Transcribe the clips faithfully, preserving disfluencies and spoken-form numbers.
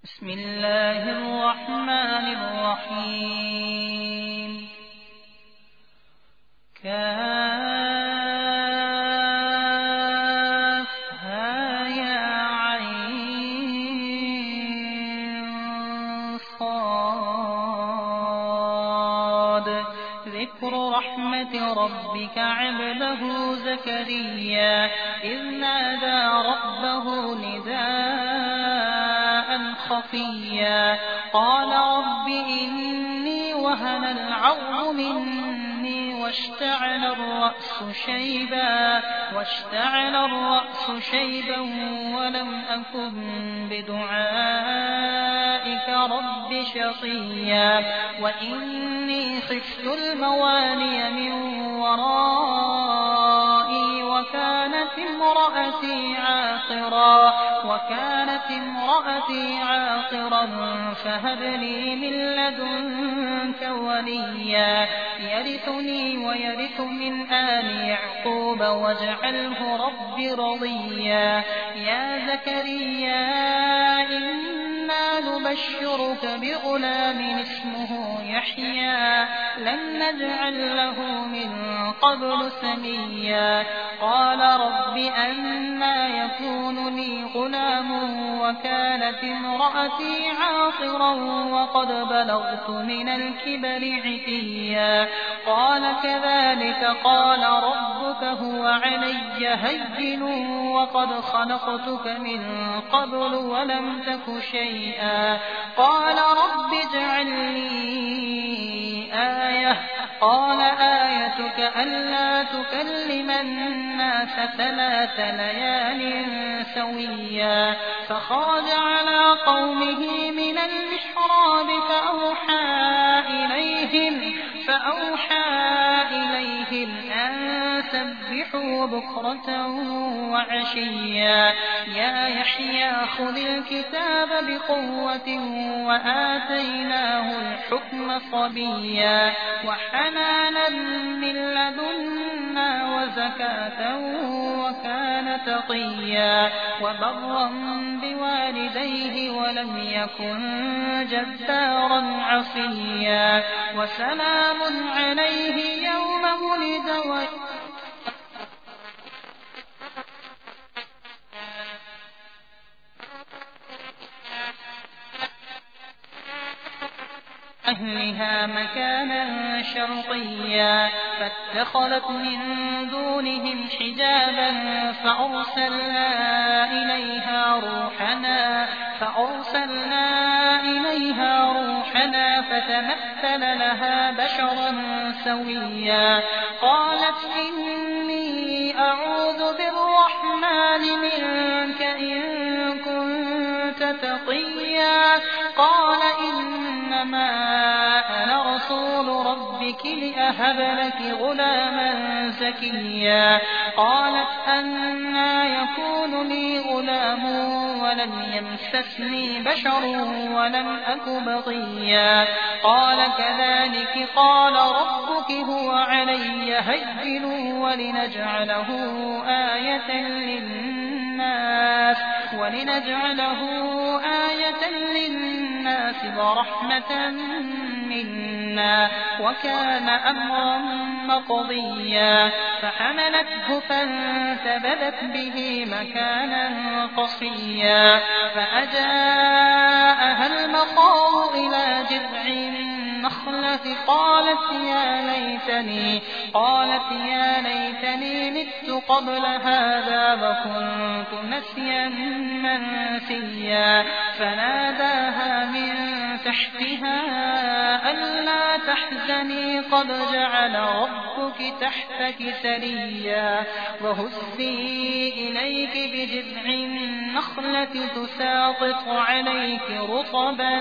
بسم الله الرحمن الرحيم كافها يا عين صاد ذكر رحمة ربك عبده زكريا إذ نادى ربه نداء خفيا قال رب إني وهن العظم مني واشتعل الرأس شيبا واشتعل الرأس شيبا ولم أكن بدعائك رب شقيا وإني خفت الموالي من ورائي وكانت امرأتي عاقرا وكانت امرأتي عاقرا فهب لي من لدنك وليا يرثني ويرث من آل يعقوب واجعله رب رضيا يا زكريا إنا نبشرك بغلام اسمه يحيى لم نجعل له من قبل سميا قال رب أنى يكون لي غلام وكانت امرأتي عاقرا وقد بلغت من الكبر عتيا قال كذلك قال ربك هو علي هين وقد خلقتك من قبل ولم تك شيئا قال رب اجعل لي آية قال آيتك ألا تكلم الناس ثلاث ليال سويا فخرج على قومه من المحراب فأوحى إليهم فأوحى إليهم أن سبحوا بكرة وعشيا يا يحيى خذ الكتاب بقوة وآتيناه الحكم صبيا وحنانا من لدنا وزكاة وكان تقيا وبرا بوالديه ولم يكن جبارا عصيا وسلام عليه يوم ولد أهلها مكانا شرقيا فاتخذت من دونهم حجابا فأرسلنا إليها روحنا فأرسلنا إليها روحنا فتمثل لها بشرا سويا قالت إني أعوذ بالرحمن منك إن كنت تقيا قال إنما أنا رسول ربك لأهب لك غلاما زكيا قالت أنى يكون لي غلام ولم يمسسني بشر ولم أك بغيا قال كذلك قال ربك هو علي هين ولنجعله آية للناس ولنجعله آية للناس ورحمة منا وكان أمرا مقضيا فحملته فانتبذت به مكانا قصيا فأجاءها المخاض إلى جذع النخلة قالت يا ليتني قالت يا ليتني مت قبل هذا وكنت نسيا منسيا فناداها من تحتها ألا تحزني قد جعل ربك تحتك سريا وهزي إليك بجذع النخلة تساقط عليك رطبا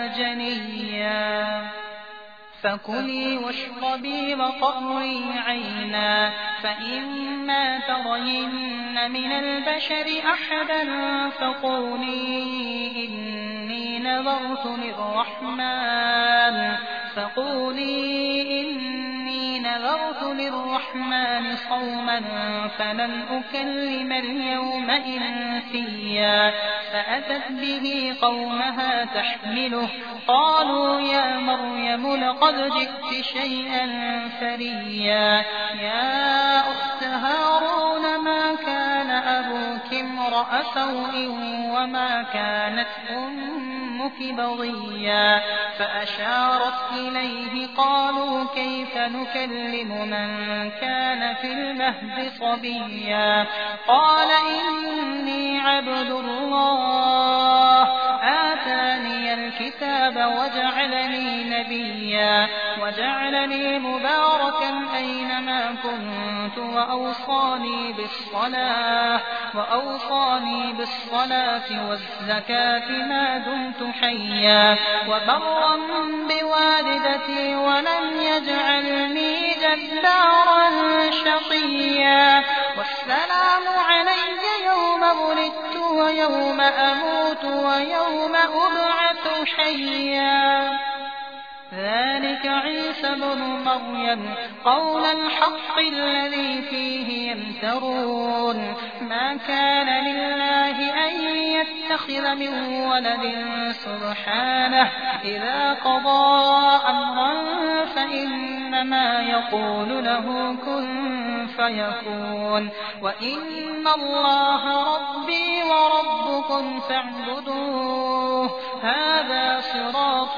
جنيا فكلي واشربي وقري عينا فإما ترين من البشر أحدا فقولي إني نذرت للرحمن فقولي إني نذرت للرحمن صوما فلن أكلم اليوم إنسيا فأتت به قومها تحمله قالوا يا مريم لقد جئت شيئا فريا يا أخت هارون ما كان أبوك امرأ سوء وما كانت أمك بغيا فأشارت إليه قالوا كيف نكلم من كان في المهد صبيا قال إني عبد الله آتاني الكتاب وجعلني نبيا وجعلني مباركا أينما كنت وأوصاني بالصلاة وأوصاني بالصلاة والزكاة ما دمت حيا وبرا بوالدتي ولم يجعلني جبارا شقيا والسلام علي يوم ولدت ويوم أموت ويوم أبعث حيا ذلك عيسى بن مريم قول الحق الذي فيه يمترون ما كان لله أن يتخذ من ولد سبحانه إذا قضى أمرا فإنما يقول له كن فيكون وإن الله ربي وربكم فاعبدوه هذا صراط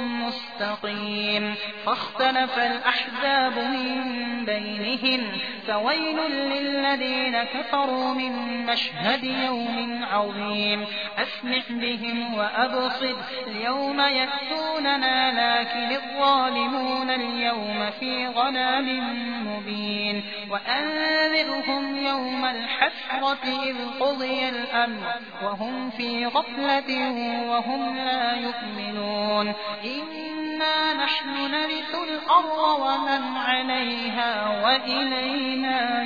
مستقيم فاختلف الأحزاب من بينهم فويل للذين كفروا من مشهد يوم عظيم أسمع بهم وأبصر اليوم يأتوننا لكن الظالمون اليوم في ضلال مبين وأنذرهم يوم الحسرة إذ قضي الأمر وهم في غفلة وهم لا يؤمنون إنا نحن نرث الأرض ومن عليها وإلينا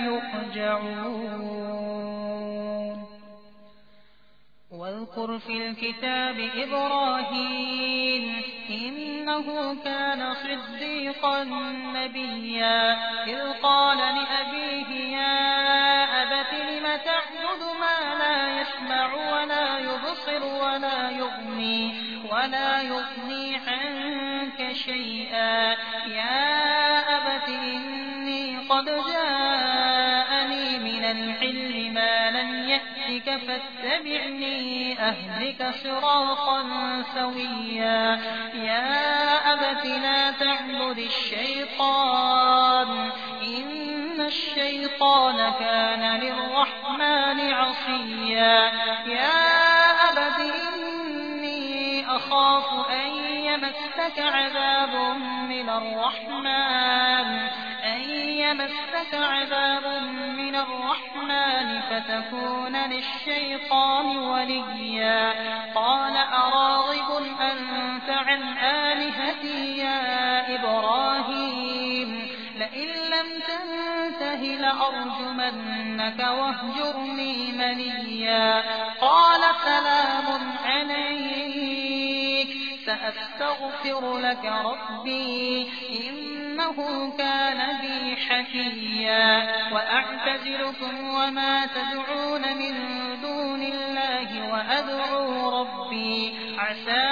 يرجعون واذكر في الكتاب إبراهيم إنه كان صديقا نبيا إذ قال لأبيه يا أبت لم تعبد ما لا يسمع ولا يبصر ولا يغني ولا يغني عنك شيئا يا أبت إني قد جاءني من العلم ما لم يأتك فاتبعني أهدك صراطا سويا يا أبت لا تعبد الشيطان إن الشيطان كان للرحمن عصيا يا أبت إني أخاف أن يمسك عذاب من الرحمن أن يمسك عذاب من الرحمن فتكون للشيطان وليا قال أراغب أنت عن آلهتي يا إبراهيم لئن لم تنته لأرجمنك واهجرني مليا قال سلام عليك سأستغفر لك ربي إنه كان بي حفيا وأعتزلكم وما تدعون من دون الله وأدعو ربي عسى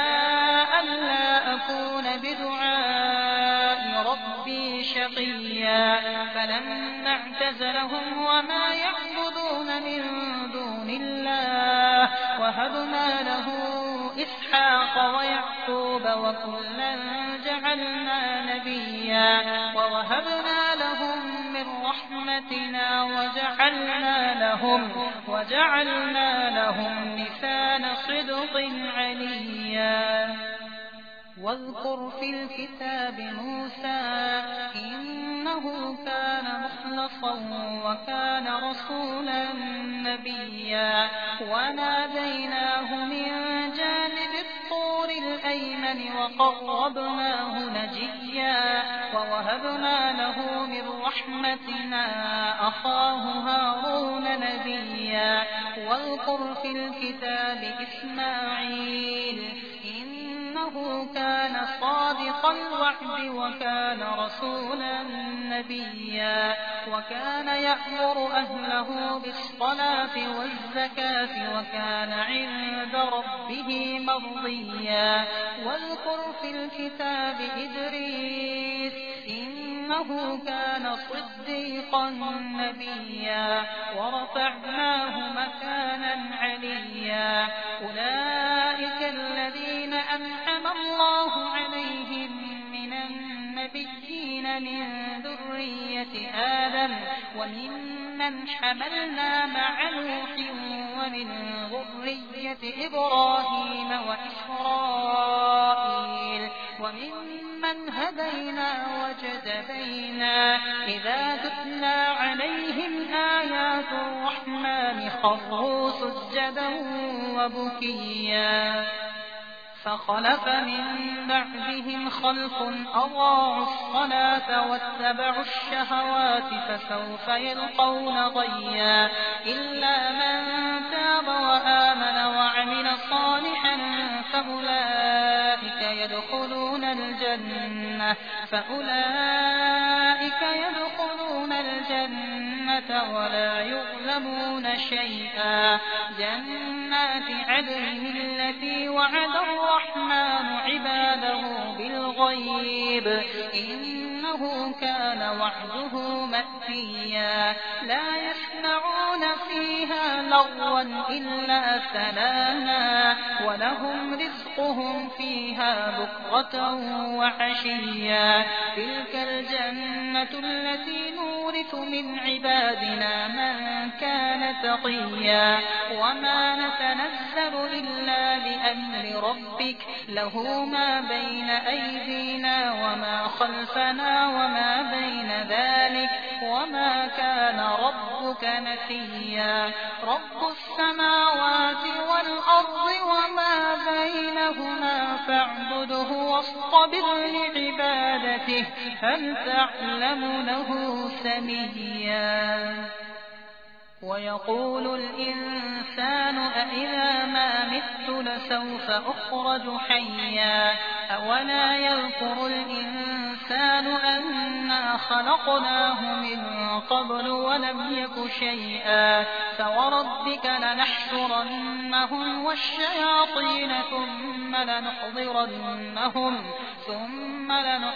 ألا أكون بدعاء ربي شقيا فلما اعتزلهم وما يعبدون من دون الله وهبنا له إسحاق ويعقوب وكلا جعلنا نبيا ووهبنا لهم من رحمتنا وجعلنا لهم وجعلنا لهم لسان صدق عليا واذكر في الكتاب موسى إنه كان مخلصا وكان رسولا نبيا وناديناه من جانب الطور الأيمن وقربناه نجيا ووهبنا له من رحمتنا أخاه هارون نبيا واذكر في الكتاب إسماعيل إنه إنه كان صادق الوعد وكان رسولا نبيا وكان يأمر أهله بالصلاة والزكاة وكان عند ربه مرضيا واذكر في الكتاب إدريس إنه كان صديقا نبيا ورفعناه مكانا عليا أولئك الذين أنعم الله عليهم من النبيين من ذرية آدم وممن حملنا مع نوح ومن ذرية إبراهيم وإسرائيل وممن هدينا وجتبينا إذا تتلى عليهم آيات الرحمن خروا سجدا وبكيا فخلف من بعدهم خلف أضاعوا الصلاة واتبعوا الشهوات فسوف يلقون غيا إلا من تاب وآمن وعمل صالحا فأولئك يدخلون الجنة فأولئك يدخلون الجنة ولا يظلمون شيئا جنات عدن التي وعد الرحمن عباده بالغيب إنه كان وعده مأتيا لا يسمعون فيها لغوا إلا سلاما ولهم رزقهم فيها بكرة وعشيا تلك الجنة التي نورث من عبادنا من كان تقيا وما نتنزل إلا بأمر ربك له ما بين أيدينا وما خلفنا وما بين ذلك وما كان ربك نسيا رب السماوات والأرض وما بينهما فاعبده واصطبر لعبادته هل تعلم له سميا ويقول الإنسان أإذا ما مت لسوف أخرج حيا أولا يذكر الإنسان أنا خلقناه من قبل ولم يك شيئا فوربك لنحشرنهم والشياطين ثم لنحضرنهم ثم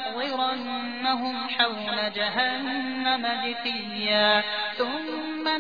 لنحضرنهم حول جهنم جثيا ثم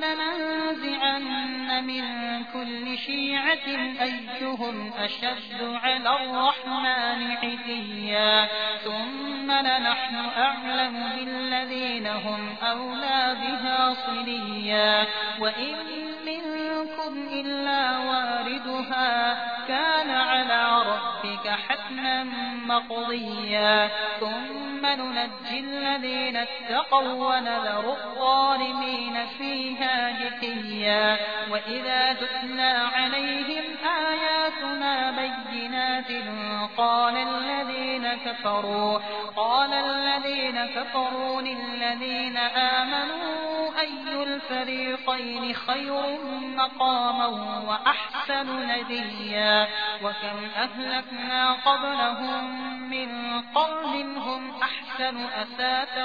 لننزعن من كل شيعة أيهم أشد على الرحمن عتيا ثم لنحن أعلم بالذين هم أولى بها صليا وإن منكم إلا واردها كان على ربك حتما مقضيا ثم ننجي الذين اتقوا ونذر الظالمين فيها جثيا وإذا تتلى عليهم آياتنا بينات قال الذين كفروا قال الذين كفروا للذين آمنوا أي الفريقين خير مقاما وأحسن نديا وكم أهلكنا قبلهم من قرن هم أحسن أثاثا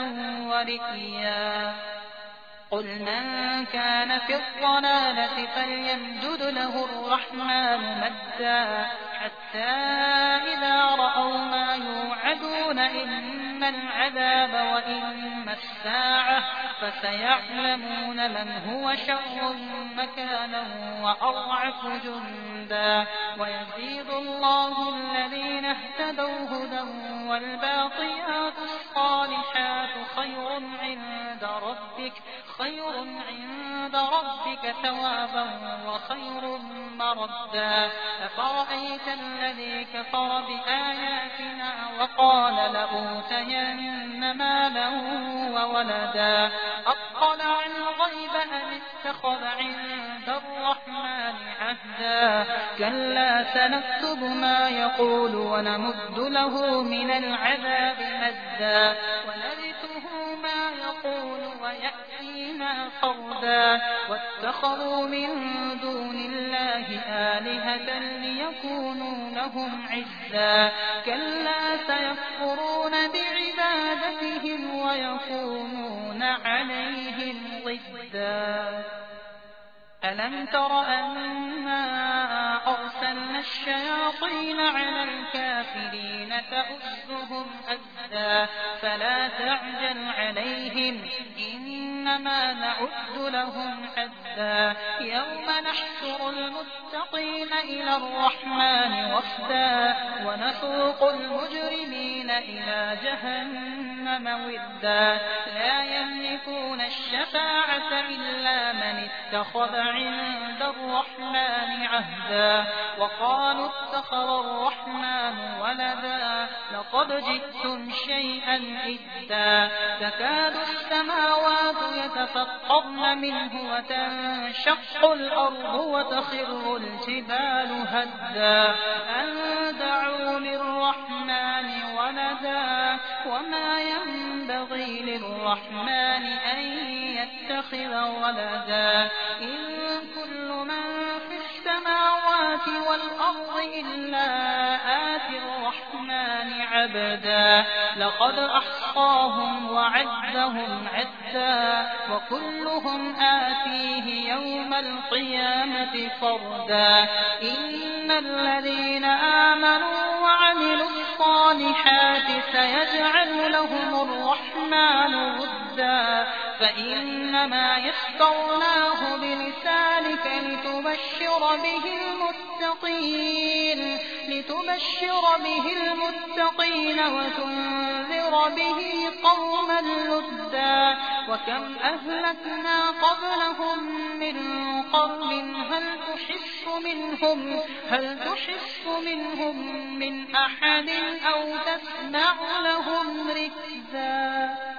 ورئيا قل من كان في الضلالة فليمدد له الرحمن مدا حتى إذا رأوا ما يوعدون إما العذاب وإما الساعة فسيعلمون من هو شر مكانا وأضعف جندا ويزيد الله الذين اهتدوا هدى والباقيات الصالحات خير عند ربك خير عند ربك ثوابا وخير مردا أفرأيت الذي كفر بآياتنا وقال لأوتين مالا وولدا أطلع الغيب أم اتخذ عند الرحمن عهدا كلا سنكتب ما يقول ونمد له من العذاب مدا ونرثه ما يقول ويأتينا فردا فردا واتخذوا من دون الله آلهة ليكونوا لهم عزا كلا سيكفرون بعبادتهم ويكونون عليهم ضدا ألم تر أنا أرسلنا الشياطين على الكافرين تؤزهم أزا فلا تعجل عليهم إنما نعد لهم عدا يوم نحشر المتقين إلى الرحمن وفدا ونسوق المجرمين إلى جهنم وردا لا يملكون الشفاعة إلا من اتخذ عند الرحمن عهدا وقالوا اتخذ الرحمن ولدا لقد جئتم شيئا إدا تكاد السماوات يتفطرن منه وتنشق الأرض وتخر الجبال هدا أن دعوا للرحمن ولدا وما ينبغي للرحمن أن يتخذ ولدا إن كل من في السماوات والأرض إلا آتي الرحمن عبدا لقد أحصاهم وعدهم عدا وكلهم آتيه يوم القيامة فردا إن الذين آمنوا وعملوا الصالحات سيجعل لهم الرحمن ودا فإنما يسرناه بلسانك لتبشر به المتقين لتبشر به المتقين وتنذر به قوما لدا وكم أهلكنا قبلهم من قرن هل تحس منهم هل تحس منهم من أحد أو تسمع لهم ركزا.